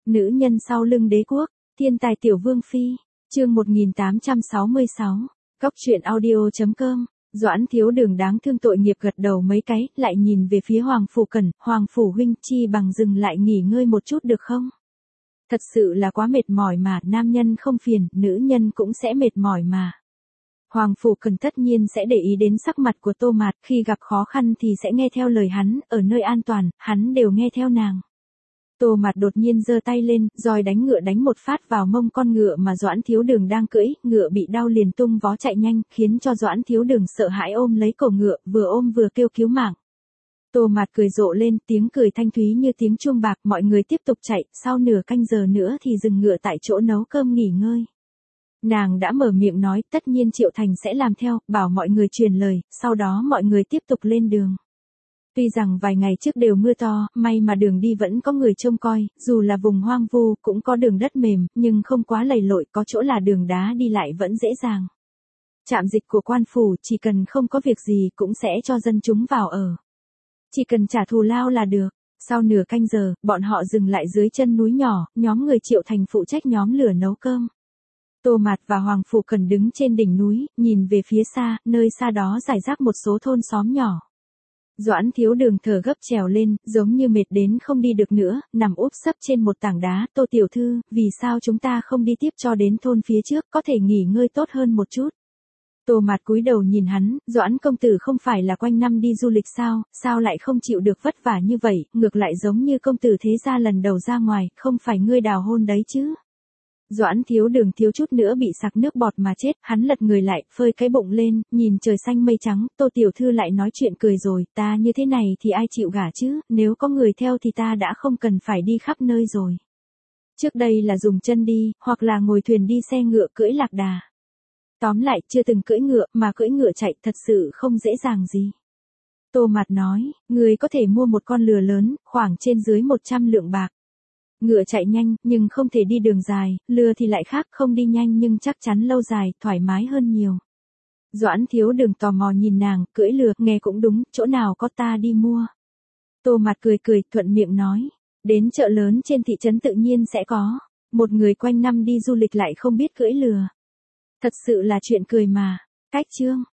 Nữ nhân sau lưng đế quốc, thiên tài tiểu vương phi, chương 1866, Cóc truyện audio.com. Doãn Thiếu Đường đáng thương tội nghiệp gật đầu mấy cái, lại nhìn về phía Hoàng Phủ Cẩn, Hoàng Phủ huynh chi bằng dừng lại nghỉ ngơi một chút được không? Thật sự là quá mệt mỏi mà, nam nhân không phiền, nữ nhân cũng sẽ mệt mỏi mà. Hoàng Phủ Cẩn tất nhiên sẽ để ý đến sắc mặt của Tô Mạt, khi gặp khó khăn thì sẽ nghe theo lời hắn, ở nơi an toàn, hắn đều nghe theo nàng. Tô Mạt đột nhiên giơ tay lên, roi đánh ngựa đánh một phát vào mông con ngựa mà Doãn Thiếu Đường đang cưỡi, ngựa bị đau liền tung vó chạy nhanh, khiến cho Doãn Thiếu Đường sợ hãi ôm lấy cổ ngựa, vừa ôm vừa kêu cứu mạng. Tô Mạt cười rộ lên, tiếng cười thanh thúy như tiếng chuông bạc, mọi người tiếp tục chạy, sau nửa canh giờ nữa thì dừng ngựa tại chỗ nấu cơm nghỉ ngơi. Nàng đã mở miệng nói, tất nhiên Triệu Thành sẽ làm theo, bảo mọi người truyền lời, sau đó mọi người tiếp tục lên đường. Tuy rằng vài ngày trước đều mưa to, may mà đường đi vẫn có người trông coi, dù là vùng hoang vu, cũng có đường đất mềm, nhưng không quá lầy lội, có chỗ là đường đá đi lại vẫn dễ dàng. Trạm dịch của quan phủ, chỉ cần không có việc gì cũng sẽ cho dân chúng vào ở. Chỉ cần trả thù lao là được. Sau nửa canh giờ, bọn họ dừng lại dưới chân núi nhỏ, nhóm người Triệu Thành phụ trách nhóm lửa nấu cơm. Tô Mạt và Hoàng Phủ Cẩn đứng trên đỉnh núi, nhìn về phía xa, nơi xa đó rải rác một số thôn xóm nhỏ. Doãn Thiếu Đường thở gấp trèo lên, giống như mệt đến không đi được nữa, nằm úp sấp trên một tảng đá. Tô tiểu thư, vì sao chúng ta không đi tiếp cho đến thôn phía trước, có thể nghỉ ngơi tốt hơn một chút. Tô Mạt cúi đầu nhìn hắn, Doãn công tử không phải là quanh năm đi du lịch sao lại không chịu được vất vả như vậy, ngược lại giống như công tử thế gia lần đầu ra ngoài, không phải ngươi đào hôn đấy chứ. Doãn Thiếu Đường thiếu chút nữa bị sặc nước bọt mà chết, hắn lật người lại, phơi cái bụng lên, nhìn trời xanh mây trắng, Tô tiểu thư lại nói chuyện cười rồi, ta như thế này thì ai chịu gả chứ, nếu có người theo thì ta đã không cần phải đi khắp nơi rồi. Trước đây là dùng chân đi, hoặc là ngồi thuyền đi xe ngựa cưỡi lạc đà. Tóm lại, chưa từng cưỡi ngựa, mà cưỡi ngựa chạy thật sự không dễ dàng gì. Tô Mạt nói, người có thể mua một con lừa lớn, khoảng trên dưới 100 lượng bạc. Ngựa chạy nhanh, nhưng không thể đi đường dài, lừa thì lại khác, không đi nhanh nhưng chắc chắn lâu dài, thoải mái hơn nhiều. Doãn Thiếu Đường tò mò nhìn nàng, cưỡi lừa, nghe cũng đúng, chỗ nào có ta đi mua. Tô Mạt cười cười, thuận miệng nói, đến chợ lớn trên thị trấn tự nhiên sẽ có. Một người quanh năm đi du lịch lại không biết cưỡi lừa. Thật sự là chuyện cười mà. Cách chương